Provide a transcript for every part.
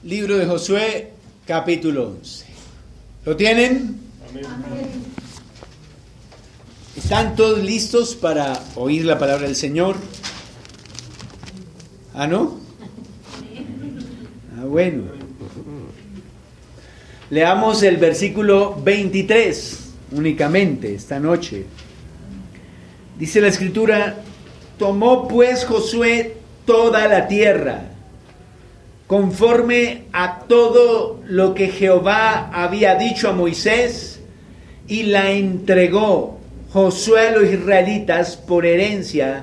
Libro de Josué, capítulo 11. ¿Lo tienen? Amén. ¿Están todos listos para oír la palabra del Señor? ¿Ah, no? Ah, bueno. Leamos el versículo 23 únicamente esta noche. Dice la Escritura: tomó pues Josué toda la tierra, conforme a todo lo que Jehová había dicho a Moisés, y la entregó Josué a los israelitas por herencia,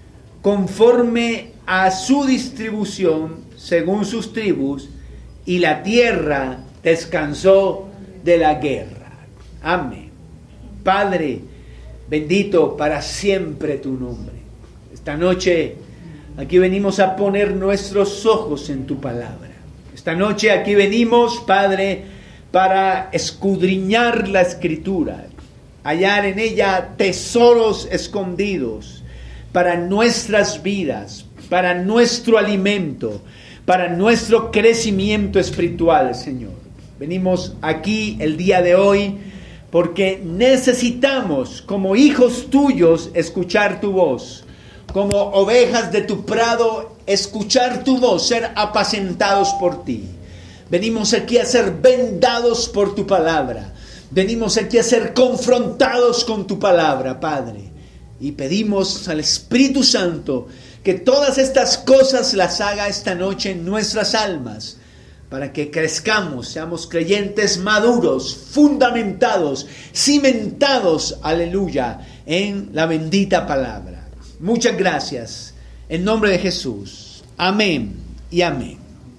conforme a su distribución, según sus tribus, y la tierra descansó de la guerra. Amén. Padre, bendito para siempre tu nombre. Esta noche aquí venimos a poner nuestros ojos en tu palabra. Esta noche aquí venimos, Padre, para escudriñar la Escritura, hallar en ella tesoros escondidos para nuestras vidas, para nuestro alimento, para nuestro crecimiento espiritual, Señor. Venimos aquí el día de hoy porque necesitamos, como hijos tuyos, escuchar tu voz. Como ovejas de tu prado, escuchar tu voz, ser apacentados por ti. Venimos aquí a ser vendados por tu palabra. Venimos aquí a ser confrontados con tu palabra, Padre. Y pedimos al Espíritu Santo que todas estas cosas las haga esta noche en nuestras almas, para que crezcamos, seamos creyentes maduros, fundamentados, cimentados, aleluya, en la bendita palabra. Muchas gracias, en nombre de Jesús. Amén y amén.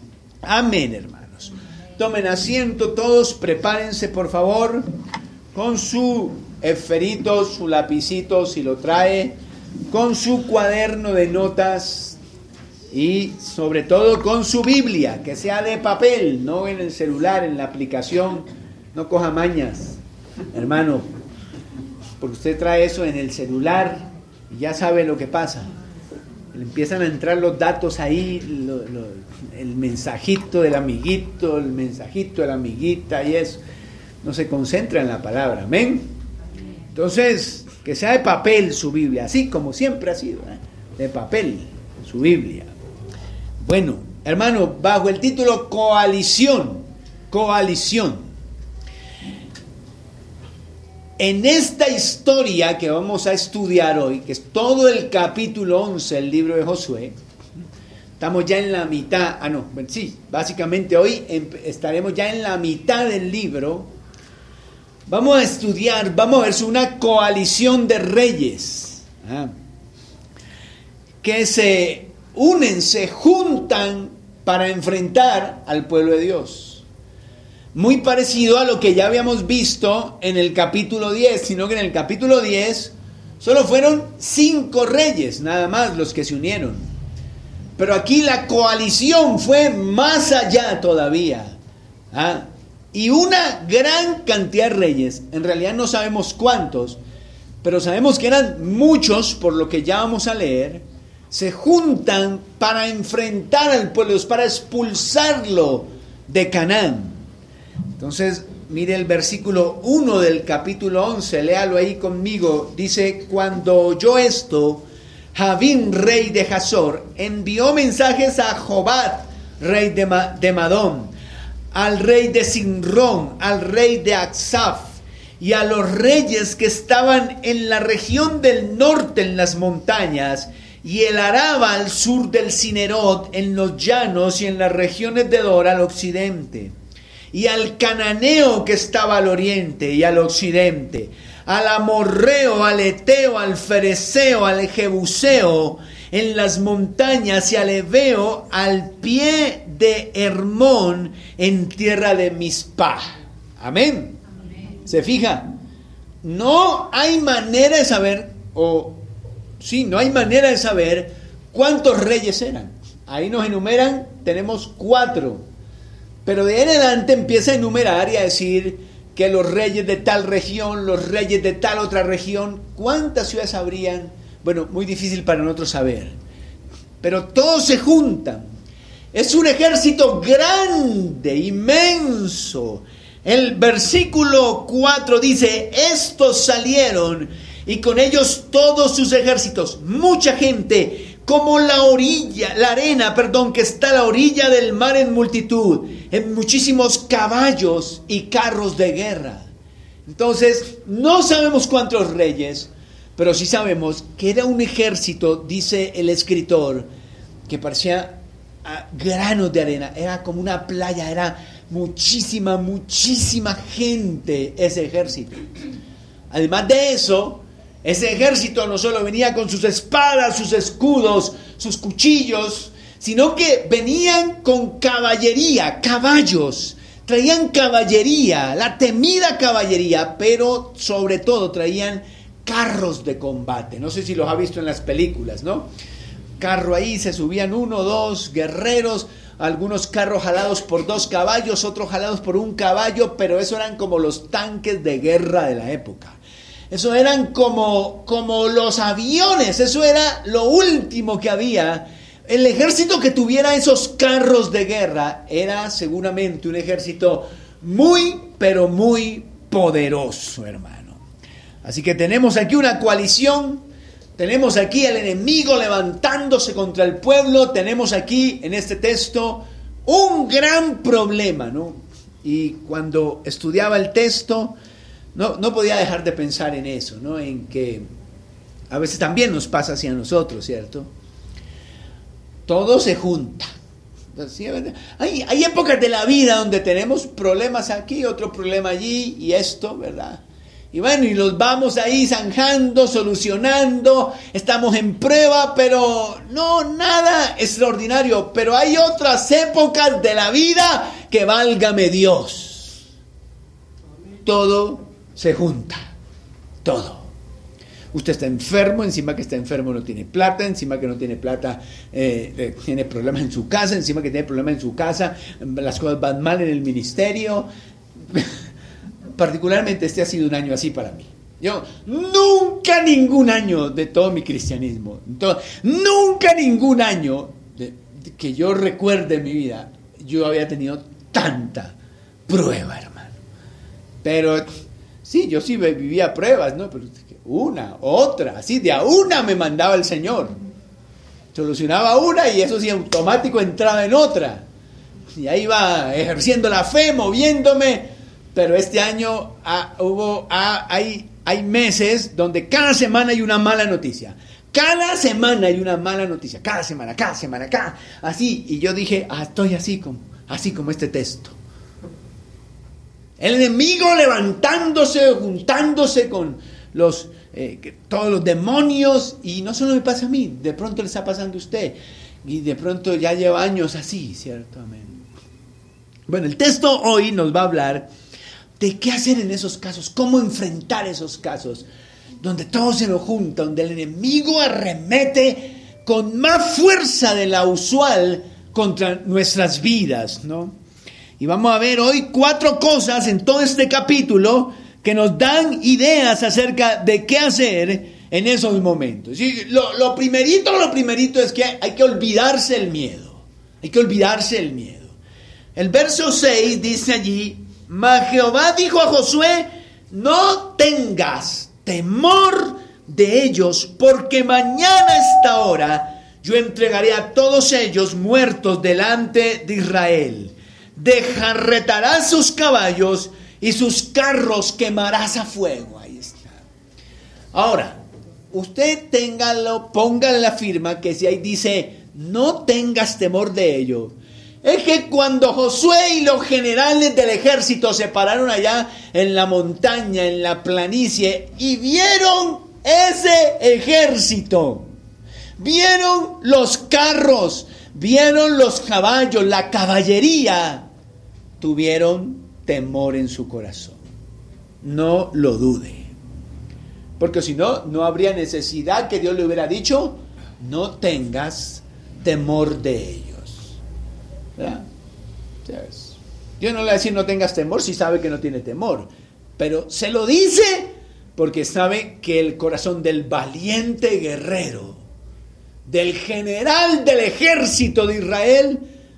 Amén, hermanos. Tomen asiento todos, prepárense por favor, con su esferito, su lapicito si lo trae, con su cuaderno de notas y sobre todo con su Biblia, que sea de papel, no en el celular, en la aplicación. No coja mañas, hermano, porque usted trae eso en el celular y ya sabe lo que pasa. Le empiezan a entrar los datos ahí, el mensajito del amiguito, el mensajito de la amiguita y eso. No se concentra en la palabra, amén. Entonces, que sea de papel su Biblia, así como siempre ha sido, de papel su Biblia. Bueno, hermano, bajo el título coalición. En esta historia que vamos a estudiar hoy, que es todo el capítulo 11 del libro de Josué, estamos ya en la mitad, básicamente hoy estaremos ya en la mitad del libro. Vamos a estudiar, vamos a ver una coalición de reyes que se unen, se juntan para enfrentar al pueblo de Dios. Muy parecido a lo que ya habíamos visto en el capítulo 10, sino que en el capítulo 10 solo fueron 5 reyes, nada más los que se unieron. Pero aquí la coalición fue más allá todavía. Y una gran cantidad de reyes, en realidad no sabemos cuántos, pero sabemos que eran muchos, por lo que ya vamos a leer, se juntan para enfrentar al pueblo de Dios, para expulsarlo de Canaán. Entonces, mire el versículo 1 del capítulo 11, léalo ahí conmigo. Dice: cuando oyó esto, Javín, rey de Hazor, envió mensajes a Jobat, rey de Madón, al rey de Sinrón, al rey de Aksaf, y a los reyes que estaban en la región del norte en las montañas, y el Araba al sur del Cinerot, en los llanos y en las regiones de Dor al occidente, y al cananeo que estaba al oriente y al occidente, al amorreo, al eteo, al fereceo, al jebuseo en las montañas, y al heveo al pie de Hermón en tierra de Mizpah. Amén. ¿Se fija? No hay manera de saber, no hay manera de saber cuántos reyes eran. Ahí nos enumeran, tenemos 4. Pero de ahí en adelante empieza a enumerar y a decir que los reyes de tal región, los reyes de tal otra región. ¿Cuántas ciudades habrían? Bueno, muy difícil para nosotros saber. Pero todos se juntan Es un ejército grande, inmenso. El versículo 4 dice, estos salieron y con ellos todos sus ejércitos, mucha gente, como la arena, que está a la orilla del mar en multitud, en muchísimos caballos y carros de guerra. Entonces, no sabemos cuántos reyes, pero sí sabemos que era un ejército, dice el escritor, que parecía granos de arena, era como una playa, era muchísima gente ese ejército. Además de eso, ese ejército no solo venía con sus espadas, sus escudos, sus cuchillos, sino que venían con caballería, caballos, traían caballería, la temida caballería, pero sobre todo traían carros de combate. No sé si los ha visto en las películas, ¿no? Carro ahí, se subían 1 o 2 guerreros, algunos carros jalados por 2 caballos, otros jalados por 1 caballo, pero eso eran como los tanques de guerra de la época. Eso eran como los aviones, eso era lo último que había. El ejército que tuviera esos carros de guerra era seguramente un ejército muy, pero muy poderoso, hermano. Así que tenemos aquí una coalición, tenemos aquí al enemigo levantándose contra el pueblo, tenemos aquí en este texto un gran problema, ¿no? Y cuando estudiaba el texto, no podía dejar de pensar en eso, ¿no? En que a veces también nos pasa así a nosotros, ¿cierto? Todo se junta. ¿Sí? Hay épocas de la vida donde tenemos problemas aquí, otro problema allí y esto, ¿verdad? Y bueno, y los vamos ahí zanjando, solucionando, estamos en prueba, pero no nada extraordinario. Pero hay otras épocas de la vida que válgame Dios. Todo se junta, todo. Usted está enfermo, encima que está enfermo no tiene plata, encima que no tiene plata tiene problemas en su casa, encima que tiene problemas en su casa, las cosas van mal en el ministerio. Particularmente este ha sido un año así para mí. Yo nunca ningún año de todo mi cristianismo, nunca ningún año que yo recuerde en mi vida, yo había tenido tanta prueba, hermano. Pero sí, yo sí vivía pruebas, ¿no? Pero una, otra, así de a una me mandaba el Señor. Solucionaba una y eso sí automático entraba en otra. Y ahí iba ejerciendo la fe, moviéndome. Pero este año hay meses donde cada semana hay una mala noticia. Cada semana hay una mala noticia. Cada semana, así. Y yo dije, estoy así como este texto. El enemigo levantándose, juntándose con todos los demonios. Y no solo me pasa a mí, de pronto le está pasando a usted. Y de pronto ya lleva años así, ¿cierto? Amén. Bueno, el texto hoy nos va a hablar de qué hacer en esos casos, cómo enfrentar esos casos, donde todo se nos junta, donde el enemigo arremete con más fuerza de la usual contra nuestras vidas, ¿no? Y vamos a ver hoy 4 cosas en todo este capítulo que nos dan ideas acerca de qué hacer en esos momentos. ¿Sí? Lo primerito es que hay que olvidarse el miedo. Hay que olvidarse el miedo. El verso 6 dice allí, mas Jehová dijo a Josué, no tengas temor de ellos, porque mañana a esta hora yo entregaré a todos ellos muertos delante de Israel. Desjarretarás sus caballos y sus carros quemarás a fuego. Ahí está. Ahora, usted póngale la firma que si ahí dice, no tengas temor de ellos. Es que cuando Josué y los generales del ejército se pararon allá en la montaña, en la planicie, y vieron ese ejército, vieron los carros, vieron los caballos, la caballería, tuvieron temor en su corazón. No lo dude. Porque si no, no habría necesidad que Dios le hubiera dicho, no tengas temor de ellos. ¿Verdad? Dios no le va a decir no tengas temor si sabe que no tiene temor, pero se lo dice porque sabe que el corazón del valiente guerrero, del general del ejército de Israel,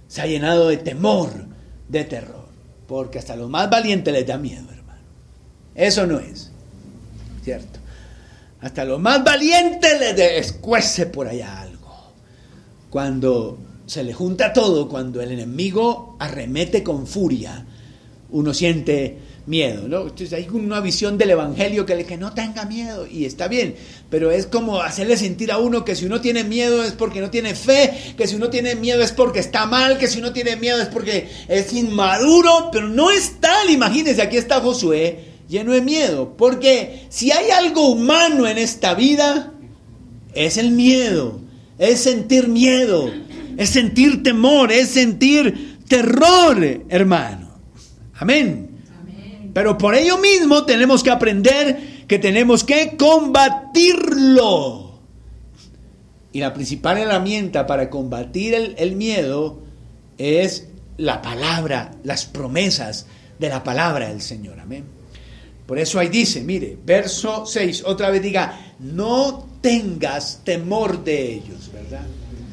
se ha llenado de temor, de terror. Porque hasta los más valientes les da miedo, hermano. Eso no es, ¿cierto? Hasta los más valientes les escuece por allá algo. Cuando se le junta todo, cuando el enemigo arremete con furia, uno siente miedo, ¿no? Entonces hay una visión del evangelio que no tenga miedo, y está bien, pero es como hacerle sentir a uno que si uno tiene miedo es porque no tiene fe, que si uno tiene miedo es porque está mal, que si uno tiene miedo es porque es inmaduro, pero no es tal. Imagínense, aquí está Josué lleno de miedo, porque si hay algo humano en esta vida, es el miedo, es sentir miedo, es sentir temor, es sentir terror, hermano. Amén. Pero por ello mismo tenemos que aprender que tenemos que combatirlo. Y la principal herramienta para combatir el miedo es la palabra, las promesas de la palabra del Señor. Amén. Por eso ahí dice, mire, verso 6, otra vez diga, no tengas temor de ellos, ¿verdad?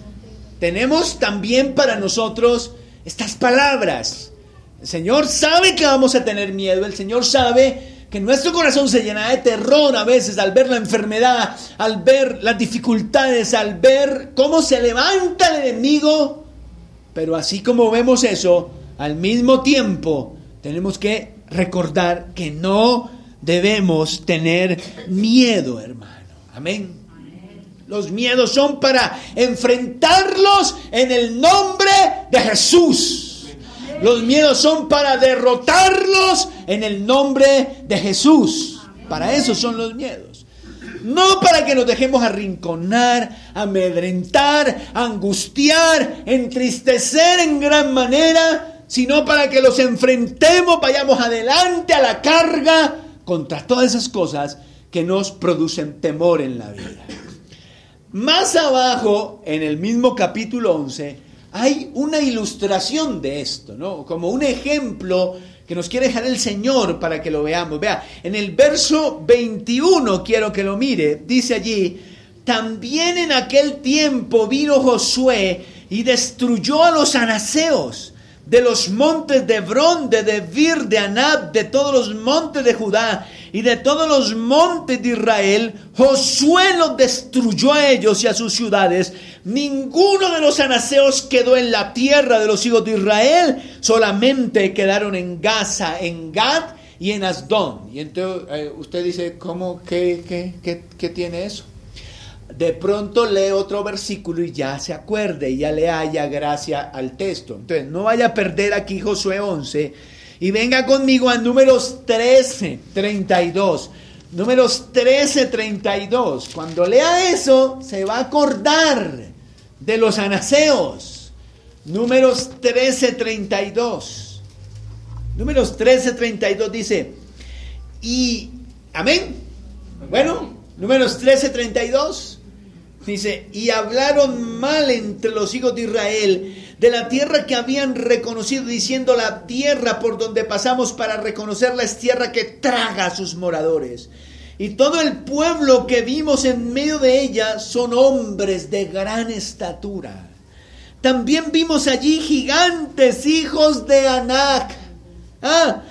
Tenemos también para nosotros estas palabras. El Señor sabe que vamos a tener miedo. El Señor sabe que nuestro corazón se llena de terror a veces al ver la enfermedad, al ver las dificultades, al ver cómo se levanta el enemigo. Pero así como vemos eso, al mismo tiempo tenemos que recordar que no debemos tener miedo, hermano. Amén. Los miedos son para enfrentarlos en el nombre de Jesús. Los miedos son para derrotarlos en el nombre de Jesús. Para eso son los miedos. No para que nos dejemos arrinconar, amedrentar, angustiar, entristecer en gran manera, sino para que los enfrentemos, vayamos adelante a la carga contra todas esas cosas que nos producen temor en la vida. Más abajo, en el mismo capítulo 11, hay una ilustración de esto, ¿no? Como un ejemplo que nos quiere dejar el Señor para que lo veamos. Vea, en el verso 21 quiero que lo mire. Dice allí, también en aquel tiempo vino Josué y destruyó a los anaseos de los montes de Hebrón, de Debir, de Anab, de todos los montes de Judá y de todos los montes de Israel. Josué los destruyó a ellos y a sus ciudades. Ninguno de los anaseos quedó en la tierra de los hijos de Israel, solamente quedaron en Gaza, en Gad y en Asdón. Y entonces usted dice, ¿cómo? ¿Qué tiene eso? De pronto lee otro versículo y ya se acuerde y ya le haya gracia al texto. Entonces no vaya a perder aquí Josué 11 y venga conmigo a Números 13:32. Números 13:32. Cuando lea eso se va a acordar de los anaseos. Números 13:32. Números 13:32 dice, y amén. Bueno, Números 13:32 dice, y hablaron mal entre los hijos de Israel de la tierra que habían reconocido, diciendo, la tierra por donde pasamos para reconocerla es tierra que traga a sus moradores. Y todo el pueblo que vimos en medio de ella son hombres de gran estatura. También vimos allí gigantes, hijos de Anac.